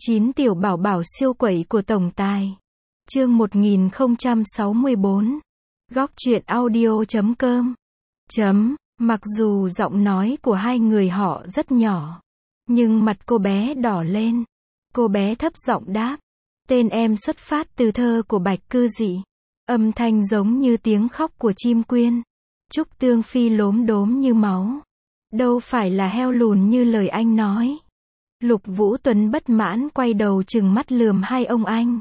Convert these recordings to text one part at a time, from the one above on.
9 tiểu bảo bảo siêu quẩy của tổng tài. Chương 1064. Góc truyện audio.com. Mặc dù giọng nói của hai người họ rất nhỏ, nhưng mặt cô bé đỏ lên. Cô bé thấp giọng đáp, tên em xuất phát từ thơ của Bạch Cư Dị. Âm thanh giống như tiếng khóc của chim quyên. Trúc Tương Phi lốm đốm như máu. Đâu phải là heo lùn như lời anh nói. Lục Vũ Tuấn bất mãn quay đầu trừng mắt lườm hai ông anh.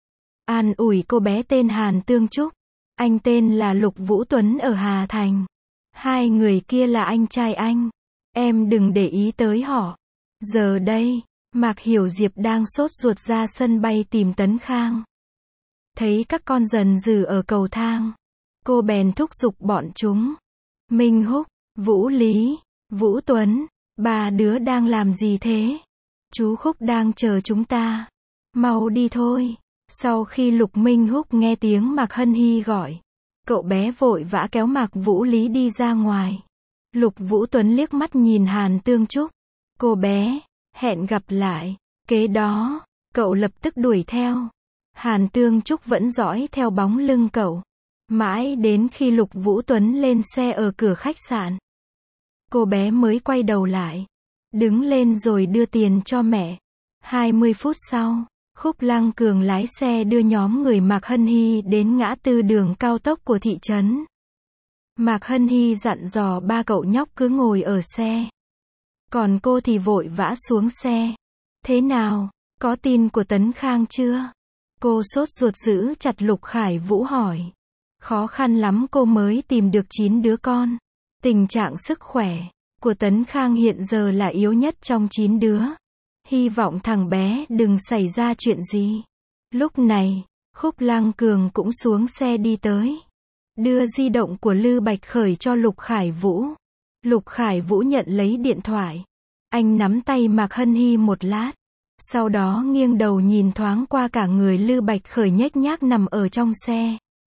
An ủi cô bé tên Hàn Tương Trúc. Anh tên là Lục Vũ Tuấn ở Hà Thành. Hai người kia là anh trai anh. Em đừng để ý tới họ. Giờ đây, Mạc Hiểu Diệp đang sốt ruột ra sân bay tìm Tấn Khang. Thấy các con dần dừ ở cầu thang, cô bèn thúc giục bọn chúng. Minh Húc, Vũ Lý, Vũ Tuấn, ba đứa đang làm gì thế? Chú Khúc đang chờ chúng ta. Mau đi thôi. Sau khi Lục Minh Húc nghe tiếng Mạc Hân Hy gọi, cậu bé vội vã kéo Mạc Vũ Lý đi ra ngoài. Lục Vũ Tuấn liếc mắt nhìn Hàn Tương Trúc. Cô bé, hẹn gặp lại. Kế đó, cậu lập tức đuổi theo. Hàn Tương Trúc vẫn dõi theo bóng lưng cậu. Mãi đến khi Lục Vũ Tuấn lên xe ở cửa khách sạn, cô bé mới quay đầu lại. Đứng lên rồi đưa tiền cho mẹ. 20 phút sau, Khúc Lăng Cường lái xe đưa nhóm người Mạc Hân Hy đến ngã tư đường cao tốc của thị trấn. Mạc Hân Hy dặn dò ba cậu nhóc cứ ngồi ở xe. Còn cô thì vội vã xuống xe. Thế nào, có tin của Tấn Khang chưa? Cô sốt ruột giữ chặt Lục Khải Vũ hỏi. Khó khăn lắm cô mới tìm được 9 đứa con. Tình trạng sức khỏe của Tấn Khang hiện giờ là yếu nhất trong 9 đứa. Hy vọng thằng bé đừng xảy ra chuyện gì. Lúc này, Khúc Lăng Cường cũng xuống xe đi tới. Đưa di động của Lư Bạch Khởi cho Lục Khải Vũ. Lục Khải Vũ nhận lấy điện thoại. Anh nắm tay Mạc Hân Hy một lát. Sau đó nghiêng đầu nhìn thoáng qua cả người Lư Bạch Khởi nhếch nhác nằm ở trong xe.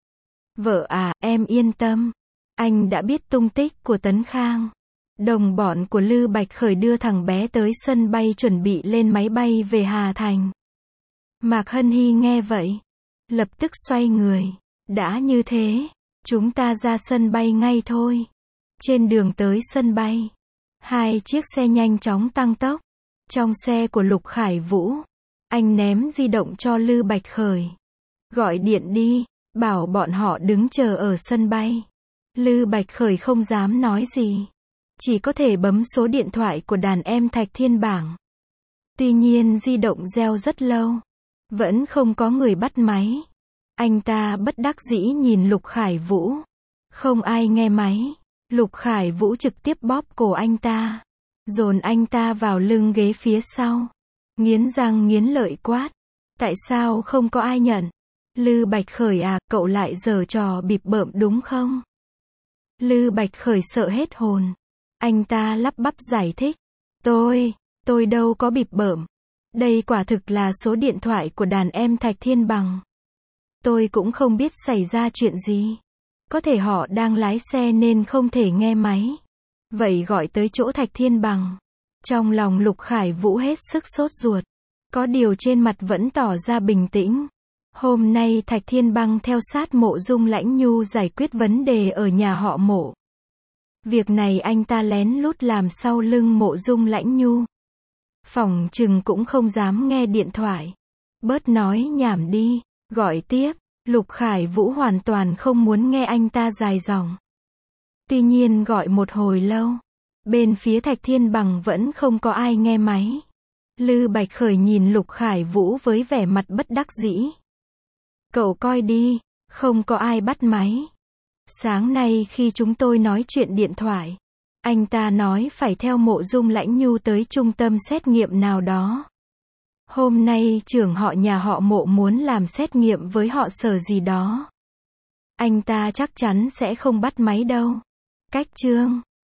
Vợ à, em yên tâm. Anh đã biết tung tích của Tấn Khang. Đồng bọn của Lư Bạch Khởi đưa thằng bé tới sân bay chuẩn bị lên máy bay về Hà Thành. Mạc Hân Hy nghe vậy, lập tức xoay người. Đã như thế, chúng ta ra sân bay ngay thôi. Trên đường tới sân bay, hai chiếc xe nhanh chóng tăng tốc. Trong xe của Lục Khải Vũ, anh ném di động cho Lư Bạch Khởi. Gọi điện đi, bảo bọn họ đứng chờ ở sân bay. Lư Bạch Khởi không dám nói gì, chỉ có thể bấm số điện thoại của đàn em Thạch Thiên Bảng. Tuy nhiên di động reo rất lâu, vẫn không có người bắt máy. Anh ta bất đắc dĩ nhìn Lục Khải Vũ. Không ai nghe máy. Lục Khải Vũ trực tiếp bóp cổ anh ta, dồn anh ta vào lưng ghế phía sau. Nghiến răng nghiến lợi quát. Tại sao không có ai nhận? Lư Bạch Khởi à, cậu lại giở trò bịp bợm đúng không? Lư Bạch Khởi sợ hết hồn. Anh ta lắp bắp giải thích. Tôi đâu có bịp bợm. Đây quả thực là số điện thoại của đàn em Thạch Thiên Bằng. Tôi cũng không biết xảy ra chuyện gì. Có thể họ đang lái xe nên không thể nghe máy. Vậy gọi tới chỗ Thạch Thiên Bằng. Trong lòng Lục Khải Vũ hết sức sốt ruột. Có điều trên mặt vẫn tỏ ra bình tĩnh. Hôm nay Thạch Thiên Bằng theo sát Mộ Dung Lãnh Nhu giải quyết vấn đề ở nhà họ Mộ. Việc này anh ta lén lút làm sau lưng Mộ Dung Lãnh Nhu. Phỏng chừng cũng không dám nghe điện thoại. Bớt nói nhảm đi, gọi tiếp. Lục Khải Vũ hoàn toàn không muốn nghe anh ta dài dòng. Tuy nhiên gọi một hồi lâu, bên phía Thạch Thiên Bằng vẫn không có ai nghe máy. Lư Bạch Khởi nhìn Lục Khải Vũ với vẻ mặt bất đắc dĩ. Cậu coi đi, không có ai bắt máy. Sáng nay khi chúng tôi nói chuyện điện thoại, anh ta nói phải theo Mộ Dung Lãnh Nhu tới trung tâm xét nghiệm nào đó. Hôm nay trưởng họ nhà họ Mộ muốn làm xét nghiệm với họ Sở gì đó. Anh ta chắc chắn sẽ không bắt máy đâu. Cách chương